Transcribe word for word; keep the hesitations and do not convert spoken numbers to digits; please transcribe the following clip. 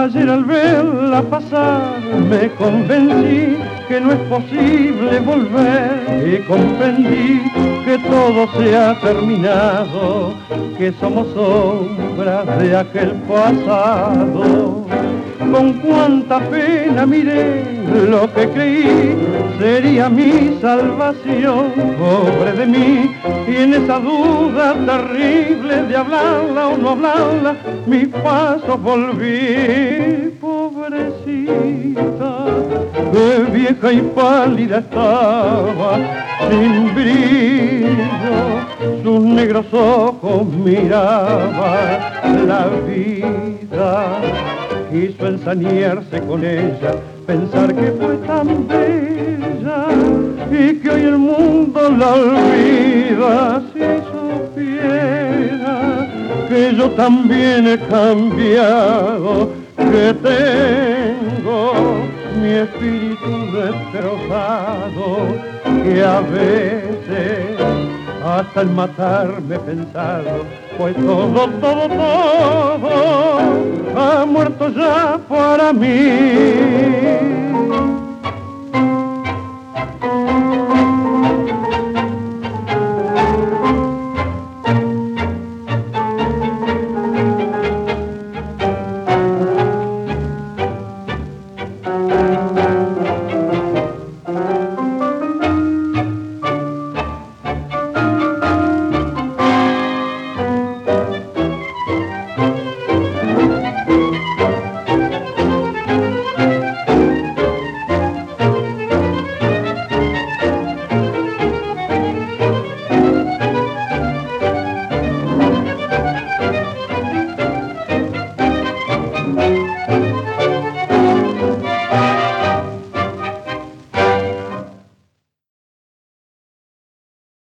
Ayer al verla pasar me convencí que no es posible volver y comprendí que todo se ha terminado, que somos sombras de aquel pasado. Con cuánta pena miré lo que creí sería mi salvación, pobre de mí, y en esa duda terrible de hablarla o no hablarla, mis pasos volví, pobrecita, que vieja y pálida estaba, sin brillo, sus negros ojos miraban la vida. Quiso ensañarse con ella, pensar que fue tan bella y que hoy el mundo la olvida. Si supiera que yo también he cambiado, que tengo mi espíritu destrozado, que a veces hasta el matarme he pensado, pues todo, todo, todo ha muerto ya para mí.